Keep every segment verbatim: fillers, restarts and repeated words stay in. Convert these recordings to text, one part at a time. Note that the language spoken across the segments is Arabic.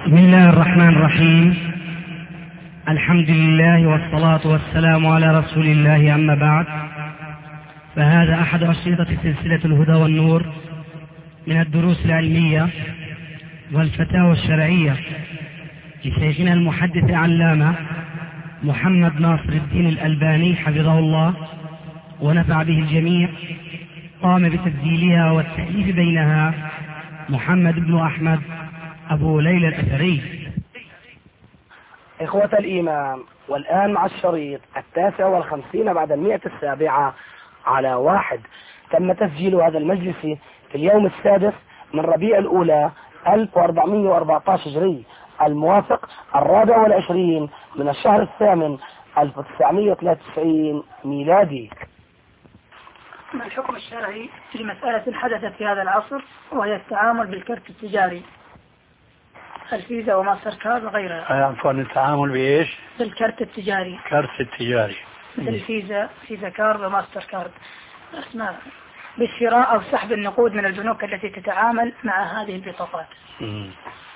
بسم الله الرحمن الرحيم. الحمد لله والصلاة والسلام على رسول الله، أما بعد، فهذا أحد أشرطة سلسلة الهدى والنور من الدروس العلمية والفتاوى الشرعية لشيخنا المحدث العلامة محمد ناصر الدين الألباني حفظه الله ونفع به الجميع. قام بتسجيلها والتأليف بينها محمد بن أحمد أبو ليلى الأثري. إخوة الإيمان، والآن مع الشريط التاسع والخمسين بعد المئة السابعة على واحد. تم تسجيل هذا المجلس في اليوم السادس من ربيع الأولى ألف وأربعمئة وأربعة عشر هجري، الموافق الرابع والعشرين من الشهر الثامن ألف وتسعمئة وثلاثة وتسعين ميلادي. ما الحكم الشرعي في مسألة حدثت في هذا العصر، وهي التعامل بالكرت التجاري، الفيزا وماستر كارد وغيرها؟ عفوا، التعامل بايش؟ بالكرت التجاري. كرت التجاري مثل الفيزا، فيزا كارد وماستر كارد، اسماء بالشراء او سحب النقود من البنوك التي تتعامل مع هذه البطاقات. مم.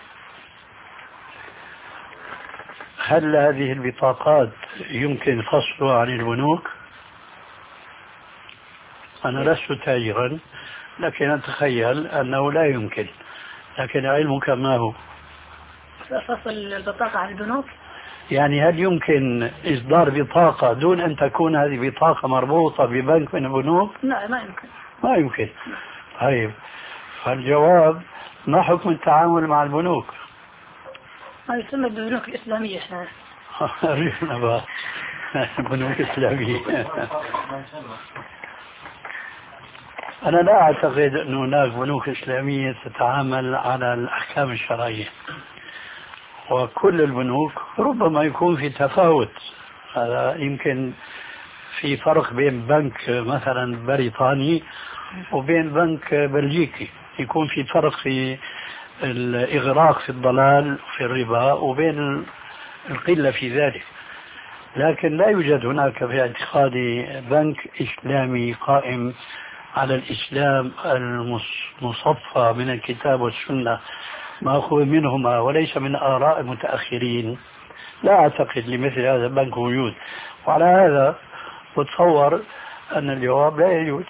هل هذه البطاقات يمكن فصلها عن البنوك؟ أنا لست تاجرا، لكن أتخيل أنه لا يمكن، لكن علمك ما هو؟ فصل البطاقة عن البنوك؟ يعني هل يمكن إصدار بطاقة دون أن تكون هذه بطاقة مربوطة ببنك من البنوك؟ لا، ما يمكن. ما يمكن. طيب، فالجواب ما حكم التعامل مع البنوك؟ ما يسمى بالبنوك الإسلامية احنا. ريحنا بقى البنوك الإسلامية. أنا لا أعتقد أن هناك بنوك إسلامية تتعامل على الأحكام الشرعية، وكل البنوك ربما يكون في تفاوت. هذا يمكن في فرق بين بنك مثلا بريطاني وبين بنك بلجيكي، يكون في فرق في الإغراق في الضلال في الربا وبين القلة في ذلك، لكن لا يوجد هناك في اعتقادي بنك إسلامي قائم على الإسلام المصفى من الكتاب والسنة مأخوذ منهما وليس من آراء المتأخرين. لا أعتقد لمثل هذا البنك وجود، وعلى هذا أتصور أن الجواب لا يجوز،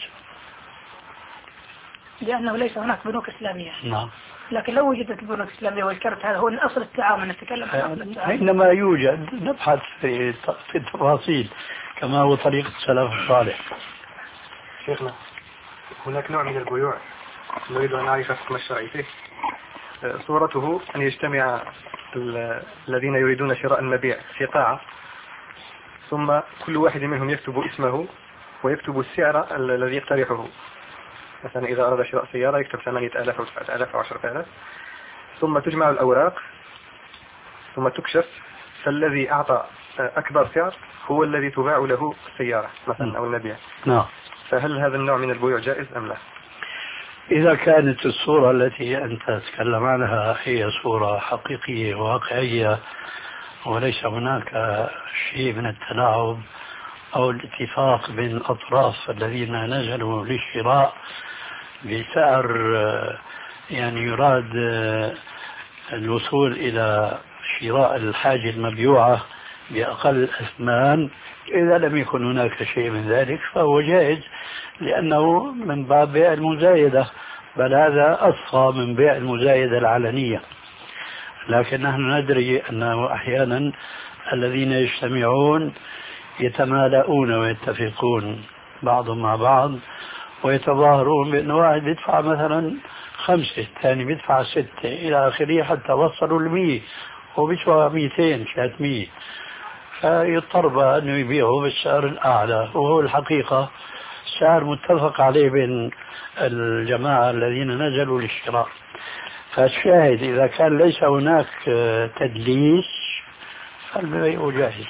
لأنه ليس هناك بنوك إسلامية. نعم. لكن لو وجدت البنوك الإسلامية والكرت، هذا هو أصل التعامل، نتكلم عن أصل التعامل. حينما يوجد نبحث في في التفاصيل كما هو طريقة السلف الصالح. شيخنا، هناك نوع من البيوع نريد أن نعرف الحكم الشرعي فيه. صورته أن يجتمع الذين يريدون شراء المبيع في قاعة، ثم كل واحد منهم يكتب اسمه ويكتب السعر الذي يقترحه. مثلا إذا أراد شراء سيارة يكتب ثمانية آلاف أو تسعة آلاف أو عشرة آلاف، ثم تجمع الأوراق ثم تكشف، فالذي أعطى أكبر سعر هو الذي تباع له السيارة مثلا أو المبيع. نعم. فهل هذا النوع من البيوع جائز أم لا؟ إذا كانت الصورة التي أنت تتكلم عنها هي صورة حقيقية واقعية وليس هناك شيء من التلاعب أو الاتفاق بين الأطراف الذين نزلوا للشراء بسعر يعني يراد الوصول إلى شراء الحاجة المبيوعة بأقل أثمان، إذا لم يكن هناك شيء من ذلك فهو جائز، لأنه من باب بيع المزايدة، بل هذا أصفى من بيع المزايدة العلنية. لكن نحن ندري أنه أحيانا الذين يجتمعون يتمالؤون ويتفقون بعضهم مع بعض ويتظاهرون بأن واحد يدفع مثلا خمسة، الثاني بيدفع ستة إلى آخره حتى وصلوا المية وبيدفع ميتين ثلاثمية، فيضطر بقى أنه يبيعه بالسعر الأعلى، وهو الحقيقة سعر متفق عليه بين الجماعة الذين نزلوا للشراء. فالشاهد إذا كان ليس هناك تدليس فالبيع جاهز.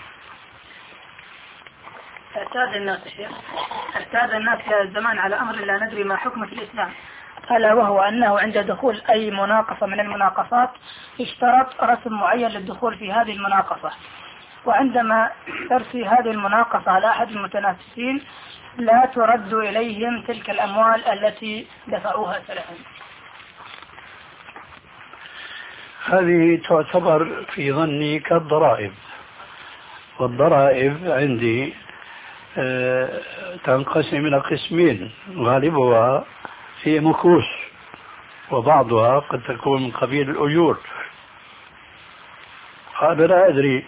اعتاد الناس الشيخ اعتاد الناس في هذا الزمان على أمر لا ندري ما حكمه في الإسلام، ألا وهو أنه عند دخول أي مناقصة من المناقصات يشترط رسم معين للدخول في هذه المناقصة، وعندما ترسي هذه المناقصة على أحد المتنافسين لا ترد إليهم تلك الأموال التي دفعوها سلفا. هذه تعتبر في ظني كالضرائب، والضرائب عندي أه تنقسم إلى قسمين، غالبها هي مكوس وبعضها قد تكون من قبيل الأجور. هذا لا أدري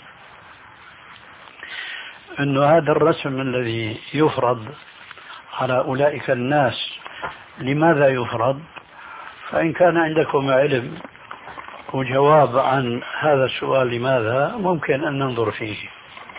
أن هذا الرسم الذي يفرض على أولئك الناس لماذا يفرض؟ فإن كان عندكم علم وجواب عن هذا السؤال لماذا ممكن أن ننظر فيه.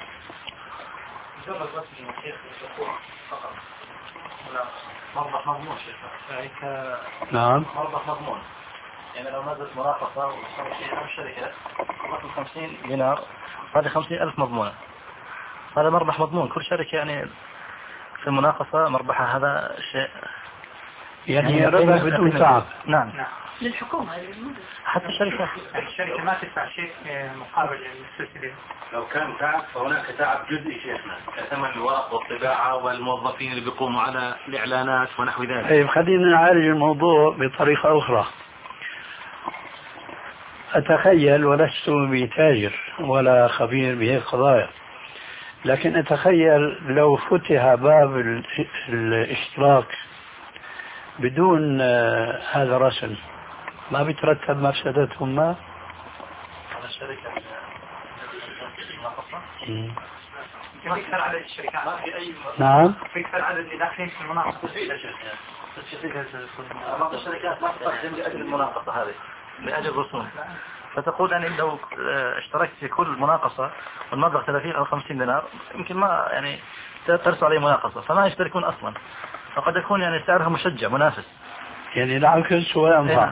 مربح مضمون شيخ. نعم. مربح مضمون. يعني لو نزلت مناقصة الشركة مثل خمسين دينار، هذه خمسين ألف مضمونة. هذا مربح مضمون، كل شركة يعني في المناقصة مربحها هذا شيء يعني, يعني ربح بدون تعب. نعم. نعم. للحكومة حتى الشركة الشركة ما تدفع شيء مقابل السلسلة. لو كان تعب فهناك تعب جزئي شيخنا كثمن الورق والطباعة والموظفين اللي بيقوموا على الإعلانات ونحو ذلك. طيب خلينا نعالج الموضوع بطريقة أخرى. أتخيل، ولست بتاجر ولا خبير بهذه القضايا، لكن أتخيل لو فتح باب الاشتراك بدون هذا الرسم ما بيترتب مفسدتهم ما؟ على الشركة في أكثر عدد الشركات ما في أي نعم في أكثر عدد اللي داخلين في المناقصة. بعض الشركات ما تقدم لأجل المناقصة هذه لأجل الرسوم، فتقول أن لو اشتركت في كل مناقصة والمبلغ ثلاثين أو خمسين دينار يمكن ما يعني ترسل عليه مناقصة فما يشتركون أصلا، فقد يكون يعني سعرها مشجع منافس، يعني العكس وينفع.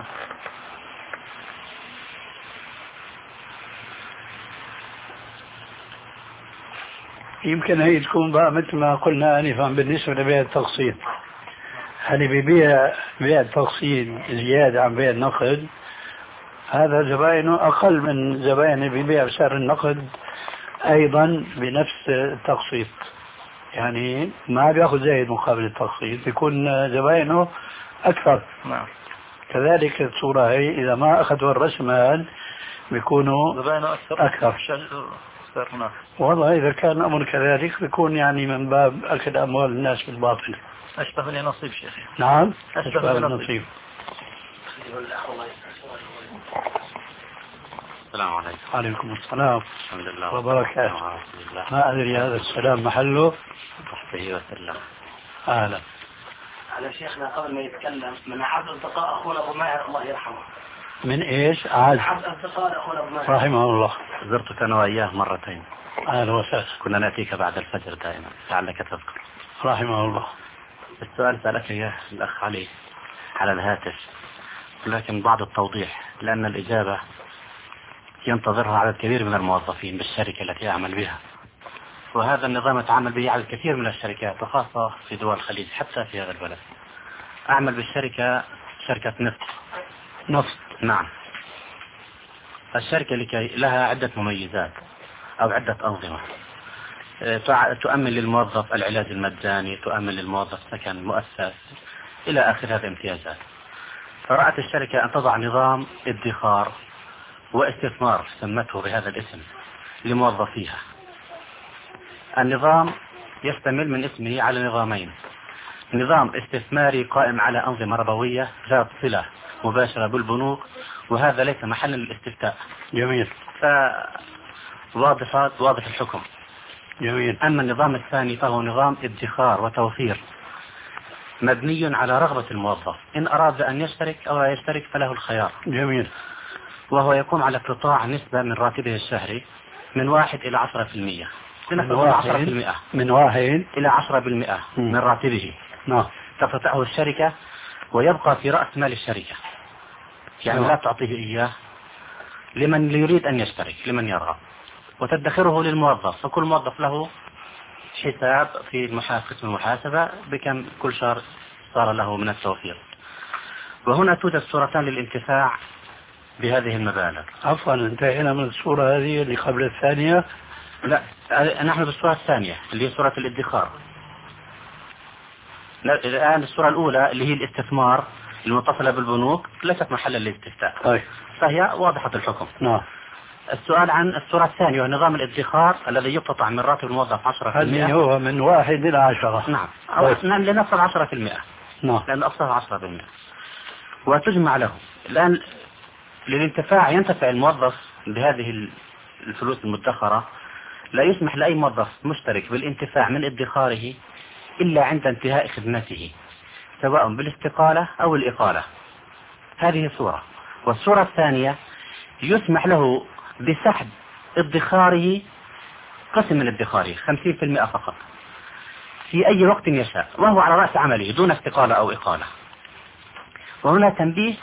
يمكن هي تكون بقى مثل ما قلنا آنفا بالنسبة لبيع التقسيط. هل ببيع بيع التقسيط زيادة عن بيع النقد، هذا زبائنه أقل من زبائن ببيع بسعر النقد أيضا بنفس التقسيط، يعني ما بيأخذ زايد مقابل التقسيط، يكون زبائنه أكثر. نعم. كذلك الصورة هي إذا ما أخذوا الرسمال بيكونوا زبائنه أكثر, أكثر. أكثر. والله إذا كان الأمر كذلك بيكون يعني من باب أكل أموال الناس بالباطل. أشبه بالنصيب شيخي. نعم أشبه بالنصيب. السلام عليكم. وعليكم السلام. الحمد لله وبركاته. ما أدري هذا السلام محله. تحته وسلم. أهلا. على شيخنا قبل ما يتكلم من أعز أصدقاء أخونا أبو ماهر الله يرحمه. من إيش؟ أعز أصدقاء أخونا أبو ماهر رحمه الله. زرتك أنا وإياه مرتين. أهلا وسهلا. كنا نأتيك بعد الفجر دائما لعلك تذكر. رحمه الله. السؤال سألك إياه الأخ علي على الهاتف، لكن بعض التوضيح لأن الإجابة ينتظرها عدد كبير من الموظفين بالشركة التي أعمل بها، وهذا النظام يتعامل به عدد كثير من الشركات وخاصة في دول الخليج حتى في هذا البلد. أعمل بالشركة شركة نفط. نفط. نعم. الشركة لكي لها عدة مميزات أو عدة أنظمة، تؤمن للموظف العلاج المجاني، تؤمن للموظف سكن مؤسس إلى آخر هذه الامتيازات. فرأت الشركة أن تضع نظام ادخار واستثمار سمته بهذا الاسم لموظفيها. النظام يشتمل من اسمه على نظامين: نظام استثماري قائم على أنظمة ربوية ذات صلة مباشرة بالبنوك، وهذا ليس محلا للاستفتاء. جميل. فواضح واضح الحكم. جميل. أما النظام الثاني فهو نظام ادخار وتوفير مبني على رغبة الموظف، إن أراد أن يشترك أو لا يشترك فله الخيار. جميل. وهو يقوم على اقتطاع نسبة من راتبه الشهري من واحد إلى عشرة في المية. من واحد من واحد إلى عشرة بالمئة من راتبه. نعم. تقتطعه الشركة ويبقى في رأس مال الشركة، يعني نعم. لا تعطيه إياه لمن يريد أن يشترك، لمن يرغب، وتدخره للموظف، فكل موظف له حساب في قسم المحاسبة بكم كل شهر صار له من التوفير. وهنا توجد صورتان للانتفاع بهذه المبالغ. عفوا انتهينا من الصورة هذه اللي قبل الثانية. لا، نحن بالصورة الثانية اللي هي صورة الادخار. الآن الصورة الأولى اللي هي الاستثمار المتصلة بالبنوك ليست محلا للاستفتاء. طيب. فهي واضحة الحكم. نعم. السؤال عن الصورة الثانية ونظام الادخار الذي يقتطع من راتب الموظف عشرة بالمئة. هل هو من واحد إلى عشرة؟ نعم. أو طيب. نعم لنفصل عشرة بالمئة. نعم. لأن أقصاها عشرة بالمئة. وتجمع له. الآن للانتفاع ينتفع الموظف بهذه الفلوس المدخرة، لا يسمح لأي موظف مشترك بالانتفاع من ادخاره إلا عند انتهاء خدمته، سواء بالاستقالة أو الإقالة. هذه صورة. والصورة الثانية يسمح له بسحب ادخاره، قسم من ادخاره خمسين بالمئة فقط في أي وقت يشاء، وهو على رأس عمله دون استقالة أو إقالة. وهنا تنبيه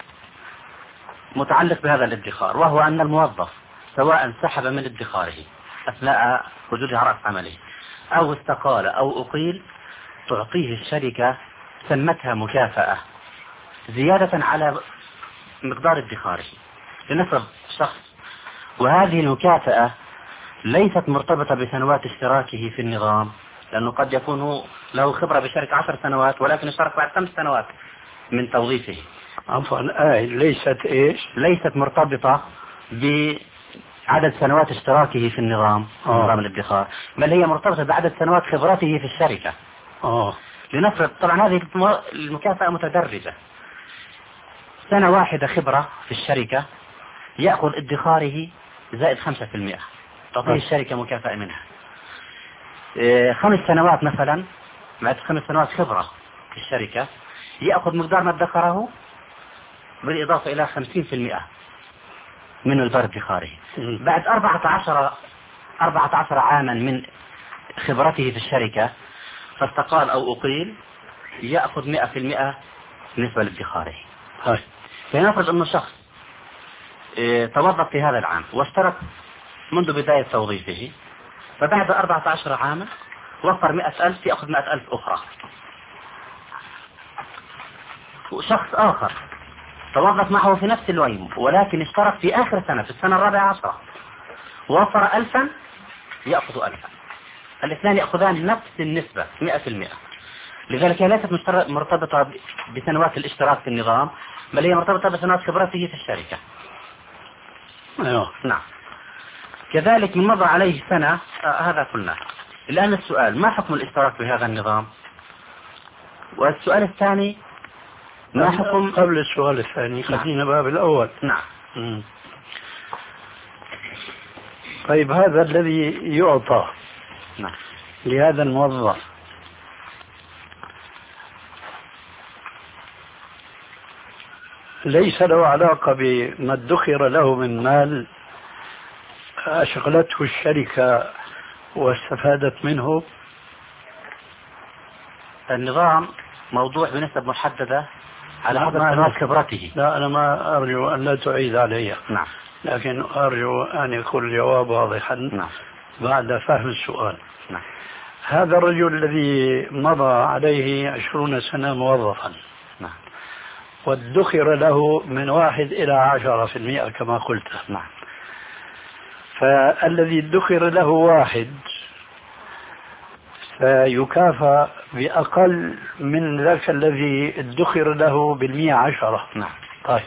متعلق بهذا الادخار، وهو أن الموظف سواء سحب من ادخاره أثناء وجوده على رأس عمله أو استقال أو أقيل، تعطيه الشركة سمتها مكافأة زيادة على مقدار ادخاره. لنفرض شخص وهذه المكافأة ليست مرتبطة بسنوات اشتراكه في النظام، لأنه قد يكون له خبرة بشركة عشر سنوات ولكن اشترك بعد خمس سنوات من توظيفه. عفوا آه ليست إيش؟ ليست مرتبطة بعدد سنوات اشتراكه في النظام، آه. نظام الادخار، بل هي مرتبطة بعدد سنوات خبرته في الشركة. آه. لنفرض طبعا هذه المكافأة متدرجة، سنة واحدة خبرة في الشركة يأخذ ادخاره زائد خمسة في المئة، تعطيه الشركة مكافأة منها. إيه خمس سنوات مثلا، بعد خمس سنوات خبرة في الشركة يأخذ مقدار ما ادخره بالإضافة إلى خمسين في المئة من مقدار ادخاره. بعد أربعة عشر أربعة عشر عاما من خبرته في الشركة فاستقال أو أقيل يأخذ مئة في المئة بالنسبة لادخاره. فنفرض أنه شخص اه توظف في هذا العام واشترك منذ بداية توظيفه، فبعد أربعة عشر عاما وفر مئة ألف يأخذ مئة ألف أخرى. وشخص آخر توظف معه في نفس اليوم ولكن اشترك في آخر سنة في السنة الرابعة عشرة ووفر ألفا يأخذ ألفا. الاثنان يأخذان نفس النسبة مئة في المئة. لذلك هي ليست مرتبطة بسنوات الاشتراك في النظام، بل هي مرتبطة بسنوات خبرته في الشركة. أيوه. نعم. كذلك من مضى عليه سنة آه هذا قلنا. الآن السؤال ما حكم الاشتراك بهذا النظام؟ والسؤال الثاني ما حكم قبل السؤال الثاني خلينا باب الأول. نعم. مم. طيب هذا الذي يعطى نعم. لهذا الموظف ليس له علاقة بما ادخر له من مال أشغلته الشركة واستفادت منه؟ النظام موضوع بنسب محددة على حسب سنوات خبرته. لا أنا ما أرجو أن لا تعيد علي. نعم. لكن أرجو أن يكون الجواب واضحا. نعم. بعد فهم السؤال. نعم. هذا الرجل الذي مضى عليه عشرون سنة موظفا. نعم. وادخر له من واحد إلى عشرة في المئة كما قلت. نعم. فالذي ادخر له واحد فيكافأ بأقل من ذاك الذي ادخر له بالمئة عشرة. نعم. طيب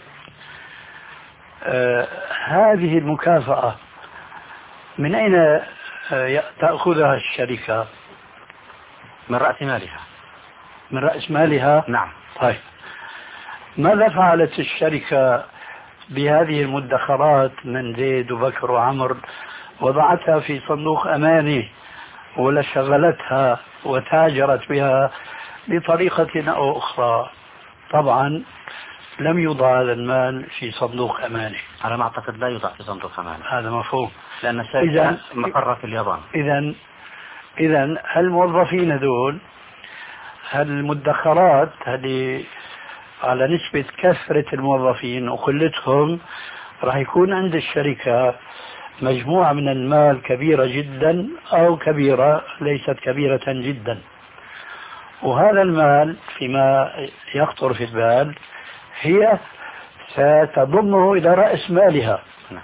آه هذه المكافأة من أين آه تأخذها الشركة؟ من رأس مالها. من رأس مالها؟ نعم. طيب ماذا فعلت الشركة بهذه المدخرات من زيد وبكر وعمر؟ وضعتها في صندوق أماني ولا شغلتها وتاجرت بها بطريقة أو أخرى؟ طبعا لم يوضع هذا المال في صندوق أماني. على ما أعتقد لا يوضع في صندوق أماني. هذا مفهوم. لأن الشركة مقرة في اليابان. إذا إذا الموظفين دول هالمدخرات هذه على نسبة كثرة الموظفين وقلتهم راح يكون عند الشركة مجموعة من المال كبيرة جدا أو كبيرة ليست كبيرة جدا، وهذا المال فيما يخطر في البال هي ستضمه إلى رأس مالها.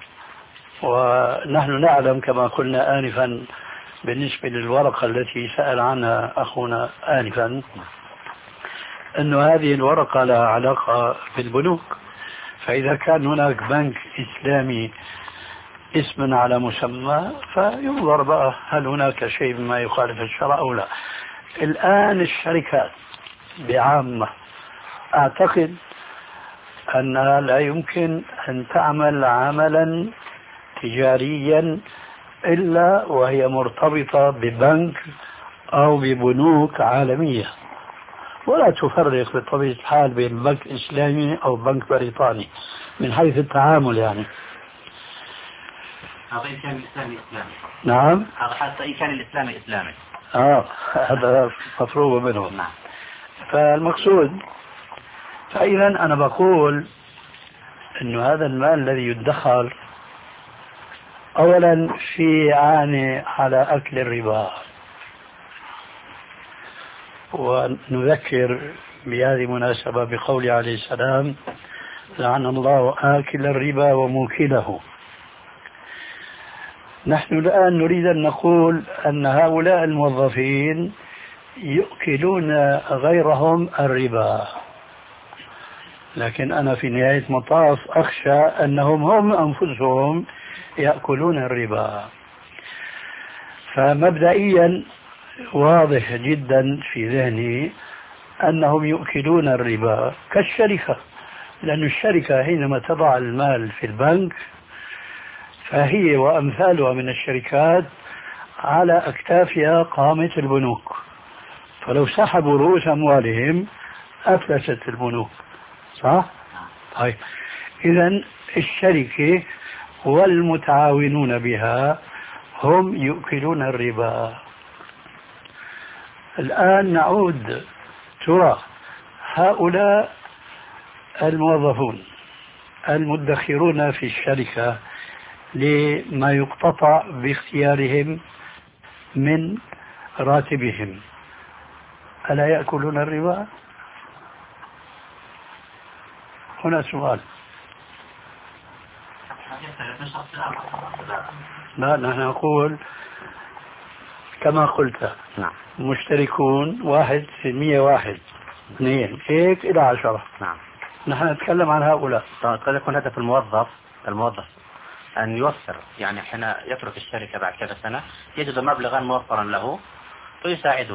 ونحن نعلم كما قلنا آنفا بالنسبة للورقة التي سأل عنها أخونا آنفا أن هذه الورقة لها علاقة بالبنوك، فإذا كان هناك بنك إسلامي اسما على مسمى فينظر بقى هل هناك شيء مما يخالف الشرع أو لا. الآن الشركات بعامة أعتقد أنها لا يمكن أن تعمل عملا تجاريا إلا وهي مرتبطة ببنك أو ببنوك عالمية، ولا تفرق بطبيعة الحال بين بنك إسلامي أو بنك بريطاني من حيث التعامل يعني. هذا إن كان الإسلامي إسلامي. نعم. هذا حتى إن كان الإسلامي إسلامي. آه هذا مفروض منه. نعم. فالمقصود، فإذا أنا بقول إنه هذا المال الذي يدخر أولا في يعاني على أكل الربا، ونذكر بهذه المناسبة بقول عليه السلام: لعن الله آكل الربا وموكله. نحن الآن نريد أن نقول أن هؤلاء الموظفين يؤكلون غيرهم الربا، لكن أنا في نهاية مطاف أخشى أنهم هم أنفسهم يأكلون الربا. فمبدئيا واضح جدا في ذهني أنهم يؤكلون الربا كالشركة، لأن الشركة حينما تضع المال في البنك فهي وأمثالها من الشركات على أكتافها قامة البنوك، فلو سحبوا رؤوس أموالهم أفلست البنوك، صح؟ طيب إذن الشركة والمتعاونون بها هم يؤكلون الربا. الآن نعود، ترى هؤلاء الموظفون المدخرون في الشركة لما يقتطع باختيارهم من راتبهم ألا يأكلون الربا؟ هنا سؤال. لا نحن نقول كما قلت نعم. مشتركون واحد في مية واحد اثنين هيك إلى عشرة. نعم. نحن نتكلم عن هؤلاء. قد يكون هدف الموظف الموظف أن يوفر، يعني حين يترك الشركة بعد كذا سنة يجد مبلغا موفرا له ويساعده.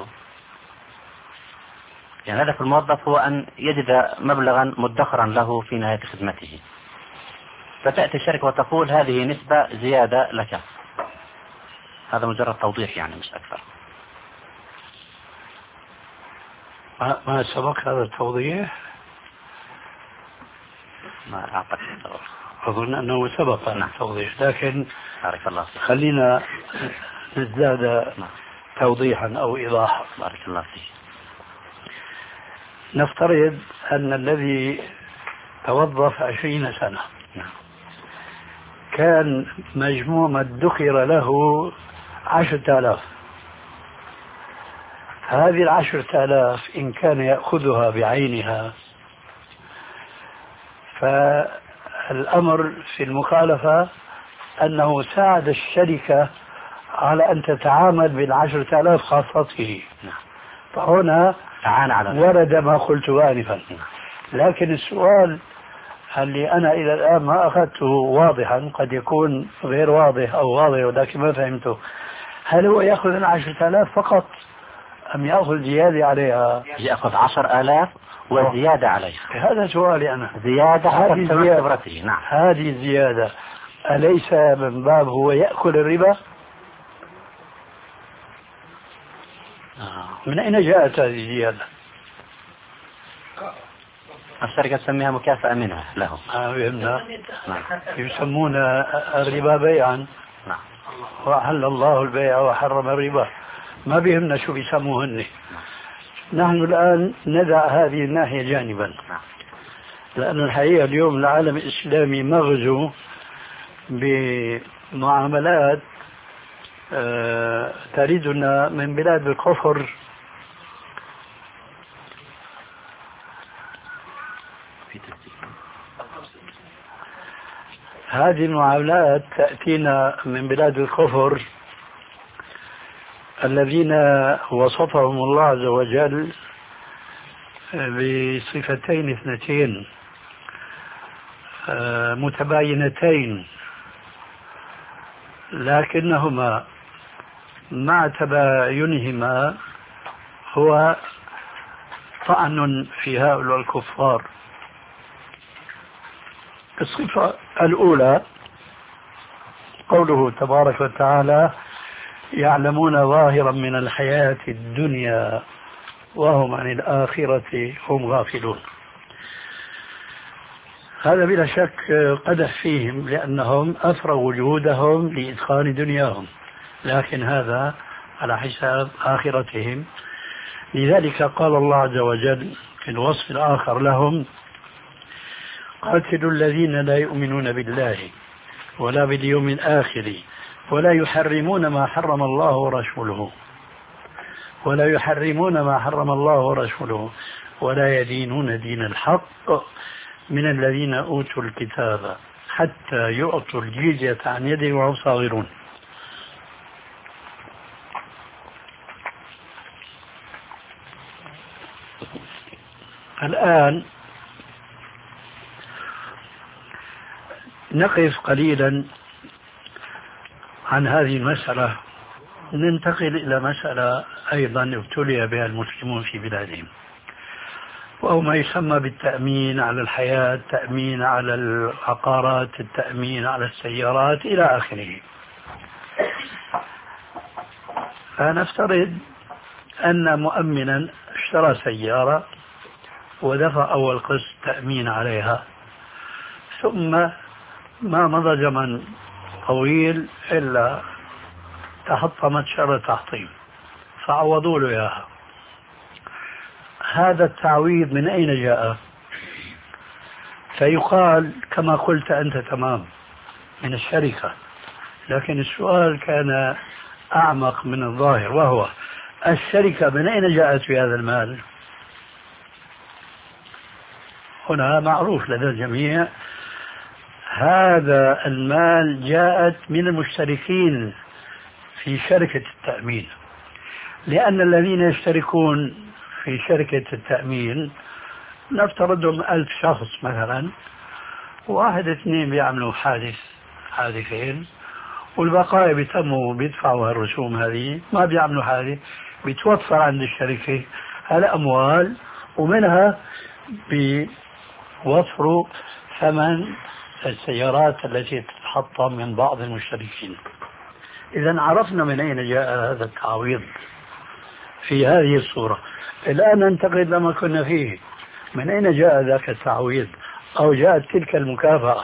يعني هدف الموظف هو أن يجد مبلغا مدخرا له في نهاية خدمته، فتأتي الشركة وتقول هذه نسبة زيادة لك. هذا مجرد توضيح يعني مش أكثر. ما, ما سبق هذا التوضيح؟ ما أعتقد. أظن أنه سبق نعم. التوضيح، لكن بارك الله فيك. خلينا نزداد نعم. توضيحا أو إيضاحا. بارك الله فيك. نفترض أن الذي توظف عشرين سنة نعم. كان مجموع ما ادخر له عشرة آلاف. هذه العشرة آلاف إن كان يأخذها بعينها فالأمر في المخالفة أنه ساعد الشركة على أن تتعامل بالعشرة آلاف خاصته. نعم. فهنا تعال على ورد ما قلت آنفا. لكن السؤال اللي أنا إلى الآن ما أخذته واضحا، قد يكون غير واضح أو واضح ولكن ما فهمته، هل هو يأخذ العشرة آلاف فقط أم يأخذ زيادة عليها؟ يأخذ عشر آلاف وزيادة عليها. هذا سؤالي أنا. زيادة هذه زيادة. خبرته. نعم. هذه الزيادة أليس من باب هو يأكل الربا؟ آه. من أين جاءت هذه الزيادة؟ الشركة تسميها مكافأة منها له. آه فهمنا. نعم. يسمون الربا بيعا. نعم. وأحل الله البيع وحرم الربا، ما بيهمنا شو بيسموهن. نحن الآن ندع هذه الناحية جانبا، لأن الحقيقة اليوم العالم الإسلامي مغزو بمعاملات آه تريدنا من بلاد الكفر. هذه المعاملات تأتينا من بلاد الكفر الذين وصفهم الله عز وجل بصفتين اثنتين: متباينتين، لكنهما مع تباينهما هو طعن في هؤلاء الكفار. الصفة الأولى قوله تبارك وتعالى: يعلمون ظاهرا من الحياة الدنيا وهم عن الآخرة هم غافلون. هذا بلا شك قدح فيهم، لأنهم أفرغوا جهودهم لإدخال دنياهم، لكن هذا على حساب آخرتهم. لذلك قال الله عز وجل في الوصف الآخر لهم: قاتلوا الذين لا يؤمنون بالله ولا باليوم الآخر ولا يحرمون ما حرم الله ورسوله ولا يحرمون ما حرم الله ورسوله ولا يدينون دين الحق من الذين أوتوا الكتاب حتى يعطوا الجزية عن يد وهم صاغرون. الآن نقف قليلا عن هذه المسألة، ننتقل إلى مسألة أيضا ابتلي بها المسلمون في بلادهم، وهو ما يسمى بالتأمين على الحياة، التأمين على العقارات، التأمين على السيارات إلى آخره. فنفترض أن مؤمنا اشترى سيارة ودفع أول قسط تأمين عليها، ثم ما مضى زمن طويل إلا تحطمت شر تحطيم فعوضوا له إياها. هذا التعويض من أين جاء؟ فيقال كما قلت أنت تمام، من الشركة، لكن السؤال كان أعمق من الظاهر، وهو الشركة من أين جاءت في هذا المال؟ هنا معروف لدى الجميع هذا المال جاءت من المشتركين في شركة التأمين، لأن الذين يشتركون في شركة التأمين نفترضهم ألف شخص مثلا، واحد اثنين بيعملوا حادث حادثين والبقايا بيتموا بيدفعوا الرسوم هذه، ما بيعملوا حادث، بيتوفر عند الشركة هالأموال ومنها بيوفروا ثمن السيارات التي تتحطم من بعض المشتركين. إذا عرفنا من أين جاء هذا التعويض في هذه الصورة. الآن ننتقل لما كنا فيه، من أين جاء ذاك التعويض أو جاءت تلك المكافأة؟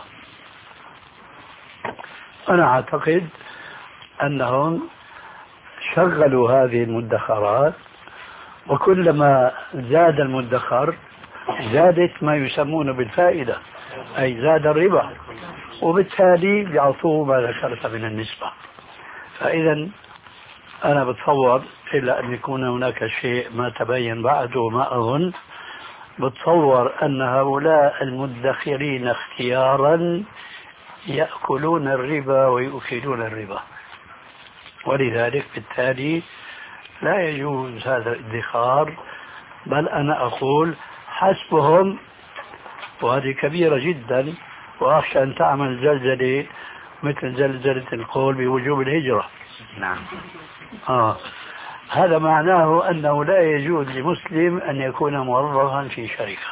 أنا أعتقد أنهم شغلوا هذه المدخرات، وكلما زاد المدخر زادت ما يسمون بالفائدة، أي زاد الربا، وبالتالي بيعطوه ما ذكرت من النسبة. فإذا أنا بتصور إلا أن يكون هناك شيء ما تبين بعد وما أظن، بتصور أن هؤلاء المدخرين اختيارا يأكلون الربا ويؤكلون الربا، ولذلك بالتالي لا يجوز هذا الادخار، بل أنا أقول حسبهم، وهذه كبيرة جدا، وأخشى أن تعمل زلزلة مثل زلزلة القول بوجوب الهجرة. نعم. آه. هذا معناه أنه لا يجوز لمسلم أن يكون موظفا في شركة.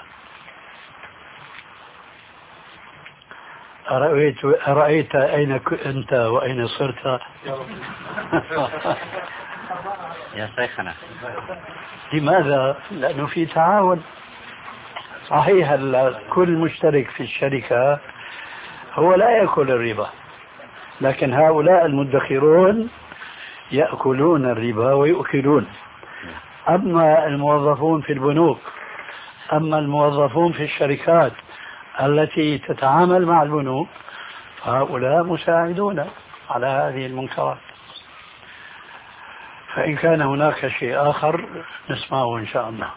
أرأيت, أرأيت أين أنت وأين صرت؟ يا شيخنا. لماذا؟ لأنه في تعاون. صحيح كل مشترك في الشركة هو لا يأكل الربا، لكن هؤلاء المدخرون يأكلون الربا ويؤكلون. أما الموظفون في البنوك، أما الموظفون في الشركات التي تتعامل مع البنوك، فهؤلاء مساعدون على هذه المنكرات. فإن كان هناك شيء آخر نسمعه إن شاء الله.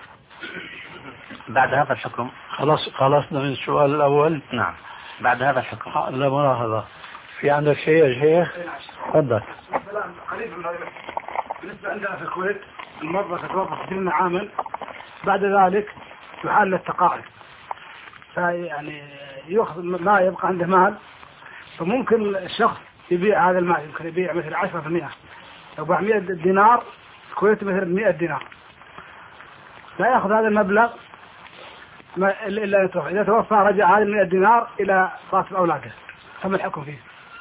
بعد هذا الحكم خلاص خلصنا من السؤال الأول. نعم. بعد هذا الحكم لا ملاحظة، في عندك شيء يا شيخ؟ تفضل. قريب من هذا. بالنسبة عندنا في الكويت الموظف يتوظف ضمن عامل، بعد ذلك يحال للتقاعد. فيعني يأخذ ما يبقى عنده مال، فممكن الشخص يبيع هذا المال، يمكن يبيع مثل عشرة في المئة، لو باع مئة دينار الكويت مثل مئة دينار، لا يأخذ هذا المبلغ إلا يتوفى. إذا توفى رجع هذه المئة دينار إلى راتب أولاده. تم الحكم فيه.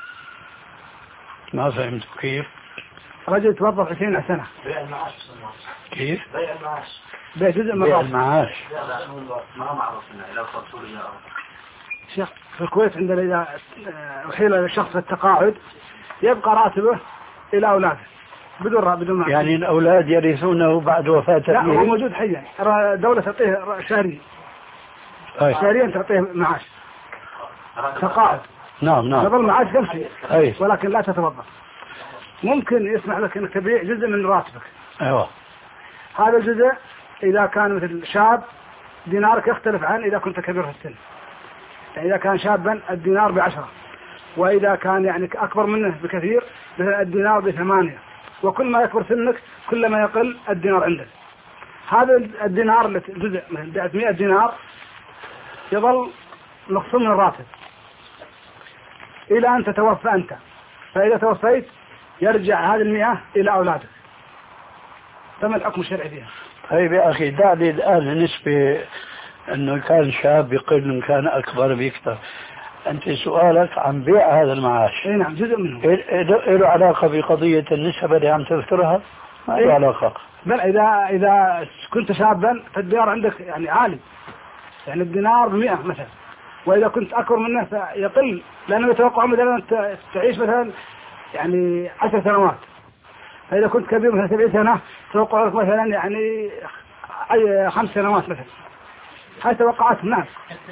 ما فهمت كيف؟ رجل توظف عشرين سنة. بيع المعاش. كيف؟ بيع المعاش. بيع جزء من بيع المعاش. ما معروف إنه إلى الفصول إلى شيخ في الكويت عندنا إذا أحيل الشخص التقاعد يبقى راتبه إلى أولاده بدون بدون معاش. يعني الأولاد يرثونه بعد وفاة لا أبيه؟ هو موجود حيا، الدولة تعطيه شهري. أي. شهريا تعطيه معاش. تقاعد. نعم نعم. تظل معاش تمشي. أي. ولكن لا تتوظف. ممكن يسمح لك انك تبيع جزء من راتبك. ايوه. هذا الجزء اذا كان مثل شاب دينارك يختلف عن اذا كنت كبير في السن. يعني اذا كان شابا الدينار بعشرة، واذا كان يعني اكبر منه بكثير مثل الدينار بثمانية، وكل ما يكبر سنك كل ما يقل الدينار عندك. هذا الدينار الجزء مثل بعت مئة دينار يظل مقسوم من الراتب الى ان تتوفى انت، فاذا توفيت يرجع هذه المئة إلى أولادك. تم الحكم الشرعي فيها. طيب يا أخي دعني الآن نسبة أنه كان شاب يقل إن كان أكبر بيكثر. أنت سؤالك عن بيع هذا المعاش. إيه نعم جزء منه. له علاقة بقضية النسبة اللي عم تذكرها؟ ما له علاقة. بل إذا إذا كنت شابا فالدينار عندك يعني عالي، يعني الدينار بمئة مثلا، وإذا كنت أكبر منه فيقل، لأنه يتوقع مثلا تعيش مثلا يعني عشر سنوات، فإذا كنت كبير مثلا سبعين سنة توقع لك مثلا يعني أي خمس سنوات مثلا. هاي توقعات الناس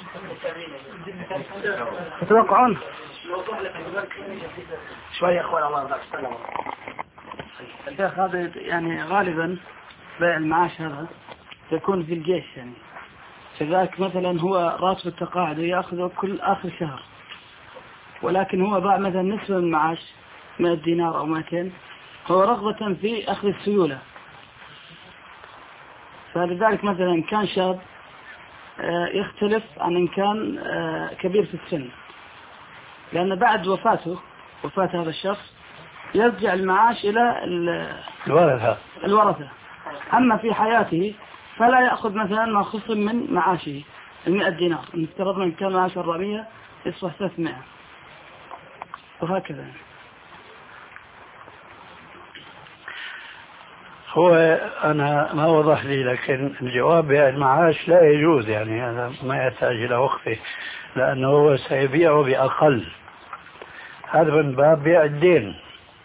يتوقعون. شوية أخوان الله يرضى عليك. الشيخ هذا يعني غالبا بيع المعاش هذا يكون في الجيش، يعني كذلك مثلا هو راتب التقاعد يأخذه كل آخر شهر، ولكن هو باع مثلا نصف المعاش مئة دينار أو مئتين، هو رغبة في أخذ السيولة. فلذلك مثلا كان شاب يختلف عن إن كان كبير في السن، لأن بعد وفاته وفاة هذا الشخص يرجع المعاش إلى الورثة الورثة. أما في حياته فلا يأخذ مثلا ما خصم من معاشه المئة دينار، نفترض أن كان معاش أربعمائة يصبح ثلاثمائة وهكذا. هو أنا ما وضح لي، لكن الجواب بيع المعاش لا يجوز، يعني هذا ما يحتاج إلى وقفه، لأنه هو سيبيعه بأقل. هذا من باب بيع الدين،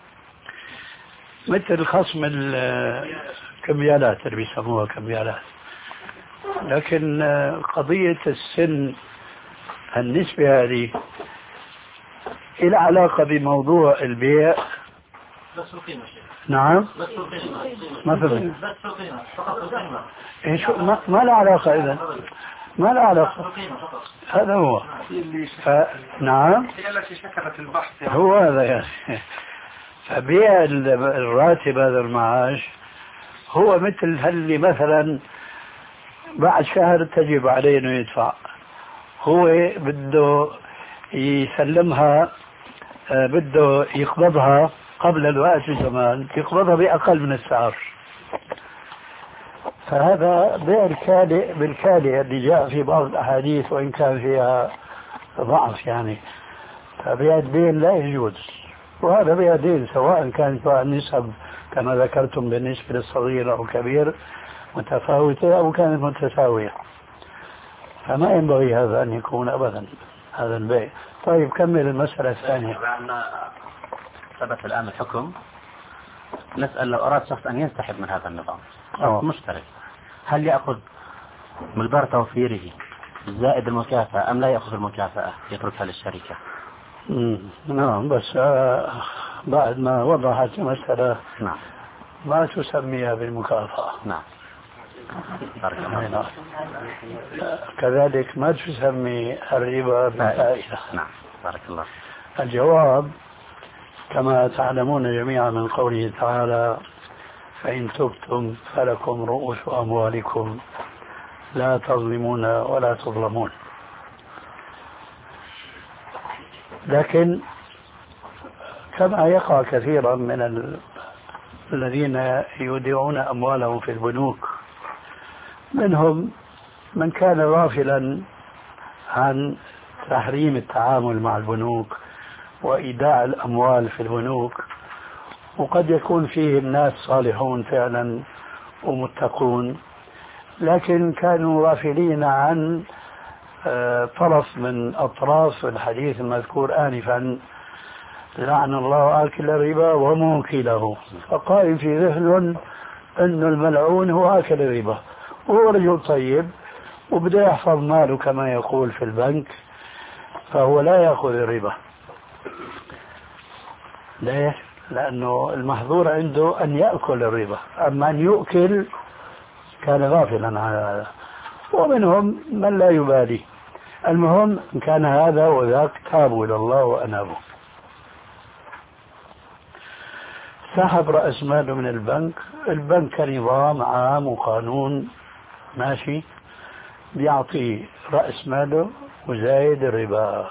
مثل خصم الكمبيالات اللي بيسموها كمبيالات. لكن قضية السن النسبة هذه إلى علاقة بموضوع البيع. بس القيمة شيء. نعم. بس القيمة. ما فهمت. بس القيمة فقط القيمة. إيش ما, ما له علاقة إذا. ما له علاقة. هذا هو. ف... نعم. هي التي شكلت البحث. هو هذا يعني. فبيع الراتب هذا المعاش هو مثل هاللي مثلا بعد شهر تجب عليه انه يدفع، هو بده يسلمها، بده يقبضها قبل الوقت بزمان، يقبضها بأقل من السعر. فهذا بيع الكالئ بالكالئ اللي جاء في بعض الأحاديث وإن كان فيها ضعف يعني. فبيع الدين لا يجوز، وهذا بيع دين سواء كانت النسب كما ذكرتم بالنسبة للصغير أو كبير متفاوتة أو كانت متساوية، فما ينبغي هذا أن يكون أبدا هذا البيع. طيب كمل المسألة الثانية. بعد ثبت الآن الحكم، نسأل لو أراد شخص أن ينسحب من هذا النظام أوه. مشترك، هل يأخذ مقدار توفيره زائد المكافأة أم لا يأخذ المكافأة يتركها للشركة؟ نعم، بس آه بعد ما وضحت المسألة نعم ما تسميها بالمكافأة. نعم بارك الله. نعم. كذلك ما تسمي الربا بالفائدة. نعم بارك الله. الجواب كما تعلمون جميعا من قوله تعالى: فإن تبتم فلكم رؤوس أموالكم لا تظلمون ولا تظلمون. لكن كما يقع كثيرا من ال... الذين يودعون أموالهم في البنوك، منهم من كان غافلا عن تحريم التعامل مع البنوك وإيداع الأموال في البنوك، وقد يكون فيهم ناس صالحون فعلا ومتقون، لكن كانوا غافلين عن طرف من أطراف الحديث المذكور آنفا: لعن الله آكل الربا وموكله. فقائم في ذهن أن الملعون هو آكل الربا، وهو رجل طيب وبده يحفظ ماله كما يقول في البنك، فهو لا يأخذ الربا. ليش؟ لأنه المحظور عنده أن يأكل الربا، أما أن يؤكل كان غافلا عن هذا. ومنهم من لا يبالي. المهم إن كان هذا وذاك تابوا إلى الله وأنابوا. سحب رأس ماله من البنك. البنك كنظام عام وقانون ماشي، بيعطي رأس ماله وزايد الربا.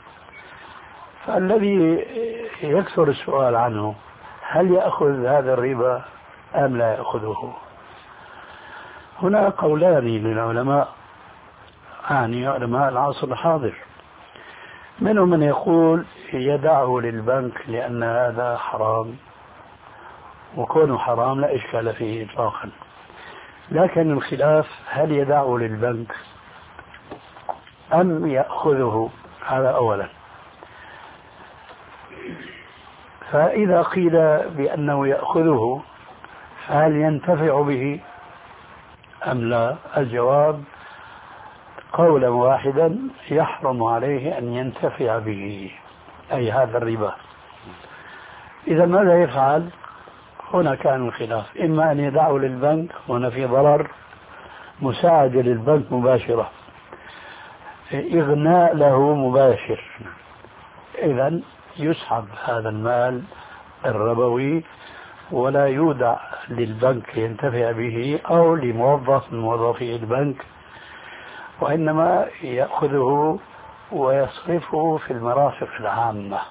فالذي يكثر السؤال عنه: هل يأخذ هذا الربا أم لا يأخذه؟ هنا قولان للعلماء، يعني علماء العصر الحاضر. منهم من يقول يدعه للبنك لأن هذا حرام، وكونه حرام لا إشكال فيه إطلاقا، لكن الخلاف هل يدعه للبنك أم يأخذه، هذا أولا. فإذا قيل بأنه يأخذه فهل ينتفع به أم لا؟ الجواب قولا واحدا: يحرم عليه أن ينتفع به، أي هذا الربا. إذا ماذا يفعل؟ هنا كان الخلاف: إما أن يدعه للبنك، هنا في ضرر، مساعدة للبنك مباشرة، إغناء له مباشر، إذن يسحب هذا المال الربوي ولا يودع للبنك ينتفع به أو لموظف من موظفي البنك، وإنما يأخذه ويصرفه في المرافق العامة.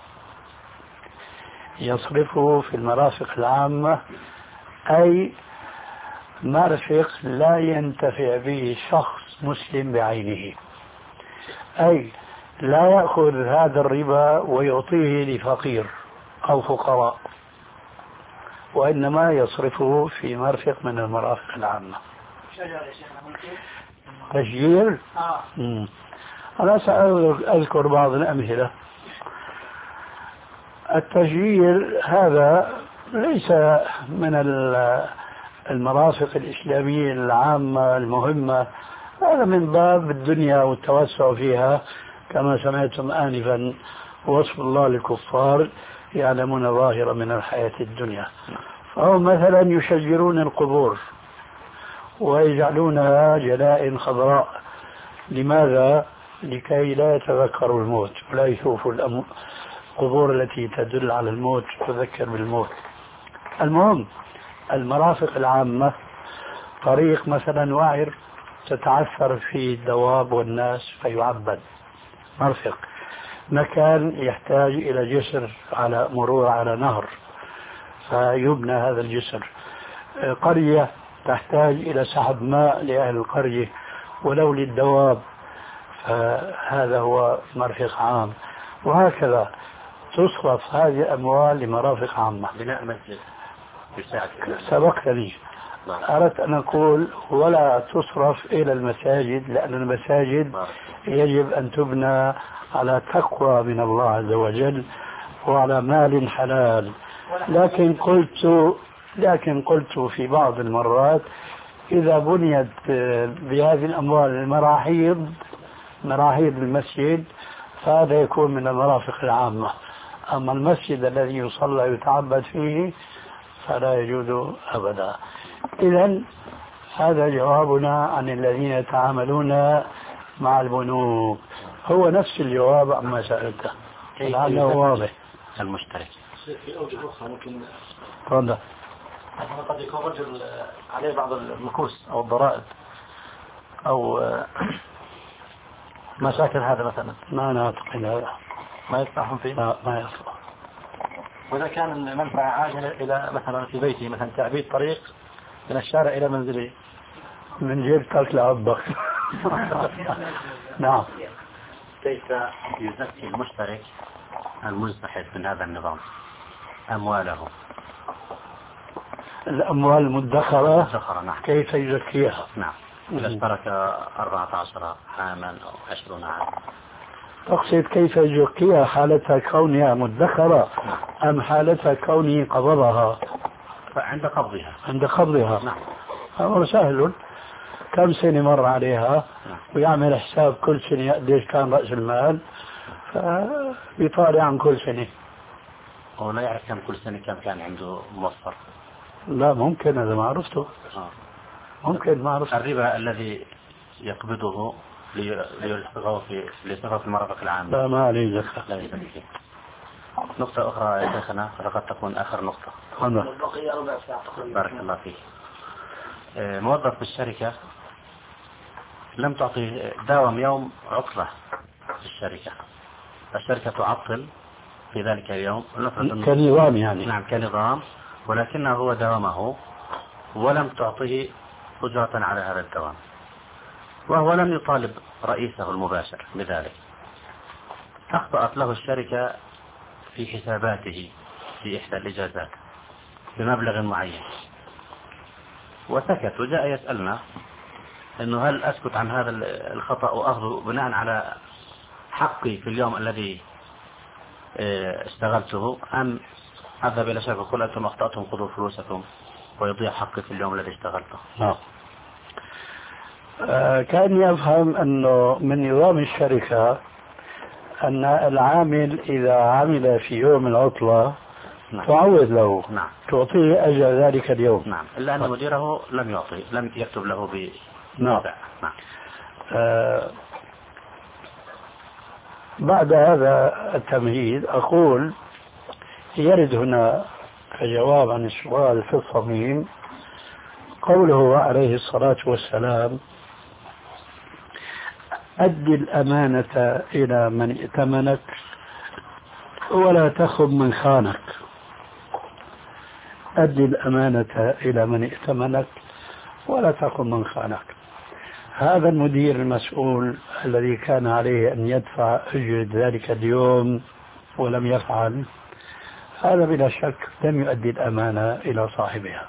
يصرفه في المرافق العامة أي مرفق لا ينتفع به شخص مسلم بعينه، أي لا يأخذ هذا الربا ويعطيه لفقير أو فقراء، وإنما يصرفه في مرفق من المرافق العامة. تشجير؟ آه. أنا سأذكر بعض الأمثلة. التشجير هذا ليس من المرافق الإسلامية العامة المهمة، هذا من باب الدنيا والتوسع فيها، كما سمعتم آنفا وصف الله للكفار يعلمون ظاهرا من الحياة الدنيا. فهم مثلا يشجرون القبور ويجعلونها جلائن خضراء. لماذا؟ لكي لا يتذكروا الموت ولا يشوفوا القبور التي تدل على الموت تذكر بالموت. المهم المرافق العامة، طريق مثلا وعر تتعثر فيه الدواب والناس فيعبد، مرفق. مكان يحتاج إلى جسر على مرور على نهر فيبنى هذا الجسر. قرية تحتاج إلى سحب ماء لأهل القرية ولو للدواب، فهذا هو مرفق عام. وهكذا تصرف هذه الأموال لمرافق عامة. بناء مسجد سبقتني، أردت أن أقول ولا تصرف إلى المساجد، لأن المساجد يجب أن تبنى على تقوى من الله عز وجل وعلى مال حلال. لكن قلت لكن قلت في بعض المرات إذا بنيت بهذه الأموال المراحيض مراحيض المسجد فهذا يكون من المرافق العامة، أما المسجد الذي يصلى يتعبد فيه فلا يجوز أبدا. إذن هذا جوابنا عن الذين يتعاملون مع البنوك، هو نفس الجواب عما سألته لعله واضح. المشترك في أوجه أخرى ممكن تفضل. قد يكون رجل عليه بعض المكوس أو الضرائب أو مشاكل هذا مثلا، ما نعتقد هذا. ما يدفعهم فيه؟ لا ما يصلح. وإذا كان المنفعة عاجلة إلى مثلا في بيتي مثلا تعبيد طريق من الشارع إلى منزلي من جيبتك لعبك. نعم. كيف يزكي المشترك المنسحب من هذا النظام أمواله؟ الأموال المدخرة المدخرة نعم. كيف يزكيها؟ نعم. إذا اشترك أربعة عشر عاما أو عشرون عاما. تقصد كيف يزكيها حالتها كونها مدخرة أم حالتها كونه قبضها؟ عند قبضها. عند قبضها. نعم. أمر سهل. كم سنة مر عليها نعم. ويعمل حساب كل سنة قديش كان رأس المال فبيطالع عن كل سنة. ولا يعرف كم كل سنة كم كان عنده موفر؟ لا ممكن هذا ما عرفته. آه. ممكن ما عرفته. الربا الذي يقبضه ليلصقه في ليصرفه في المرافق العامة لا ما عليه زكاة. لا يزكي. نقطة أخرى يا شيخنا فقد تكون آخر نقطة. بارك الله فيك. موظف في الشركة لم تعطي داوم يوم عطلة في الشركة، الشركة تعطل في ذلك اليوم كنظام يعني. نعم كنظام، ولكنه هو داومه ولم تعطيه أجرة على هذا الدوام، وهو لم يطالب رئيسه المباشر بذلك. أخطأت له الشركة في حساباته في إحدى الإجازات بمبلغ معين وسكت، وجاء يسألنا إنه هل أسكت عن هذا الخطأ وأخذه بناء على حقي في اليوم الذي اشتغلته، أم أذهب إلى شركة قل أنتم أخطأتم خذوا فلوسكم ويضيع حقي في اليوم الذي اشتغلته. نعم. آه كان يفهم أنه من نظام الشركة أن العامل إذا عمل في يوم العطلة نعم. تعوض له. نعم. تعطيه أجر ذلك اليوم. نعم. إلا أن مديره لم يعطي، لم يكتب له ب نعم. نعم. آه بعد هذا التمهيد أقول يرد هنا كجواب عن السؤال في الصميم قوله عليه الصلاة والسلام: أدي الأمانة إلى من ائتمنك ولا تخن من خانك. أدي الأمانة إلى من ائتمنك ولا تخن من خانك. هذا المدير المسؤول الذي كان عليه أن يدفع أجرة ذلك اليوم ولم يفعل، هذا بلا شك لم يؤدي الأمانة إلى صاحبها.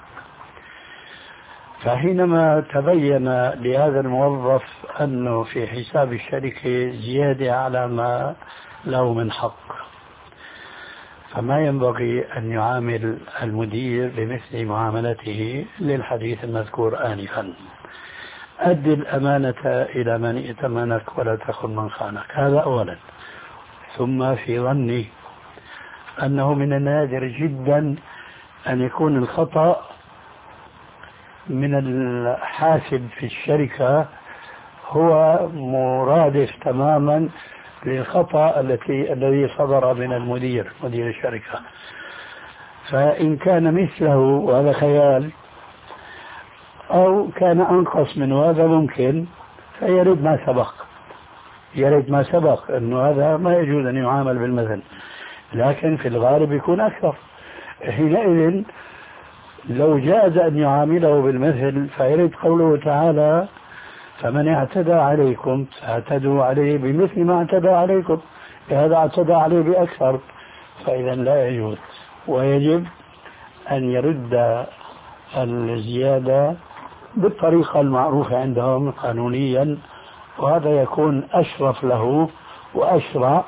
فحينما تبين لهذا الموظف أنه في حساب الشركة زيادة على ما له من حق، فما ينبغي أن يعامل المدير بمثل معاملته للحديث المذكور آنفا: أدي الأمانة إلى من ائتمنك ولا تخن من خانك. هذا أولا. ثم في ظني أنه من النادر جدا أن يكون الخطأ من الحاسب في الشركة هو مرادف تماما للخطأ التي الذي صدر من المدير مدير الشركة. فإن كان مثله وهذا خيال أو كان أنقص من هذا ممكن فيرد ما سبق، يرد ما سبق أنه هذا ما يجوز أن يعامل بالمثل، لكن في الغالب يكون أكثر. حينئذ لو جاز أن يعامله بالمثل فيرد قوله تعالى: فمن اعتدى عليكم فاعتدوا عليه بمثل ما اعتدى عليكم، هذا اعتدى عليه بأكثر، فإذا لا يجوز، ويجب أن يرد الزيادة بالطريقة المعروفة عندهم قانونيا، وهذا يكون أشرف له وأشرع،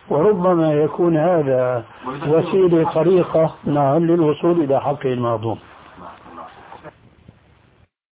وربما يكون هذا وسيلة طريقة نعم للوصول إلى حقه المهضوم.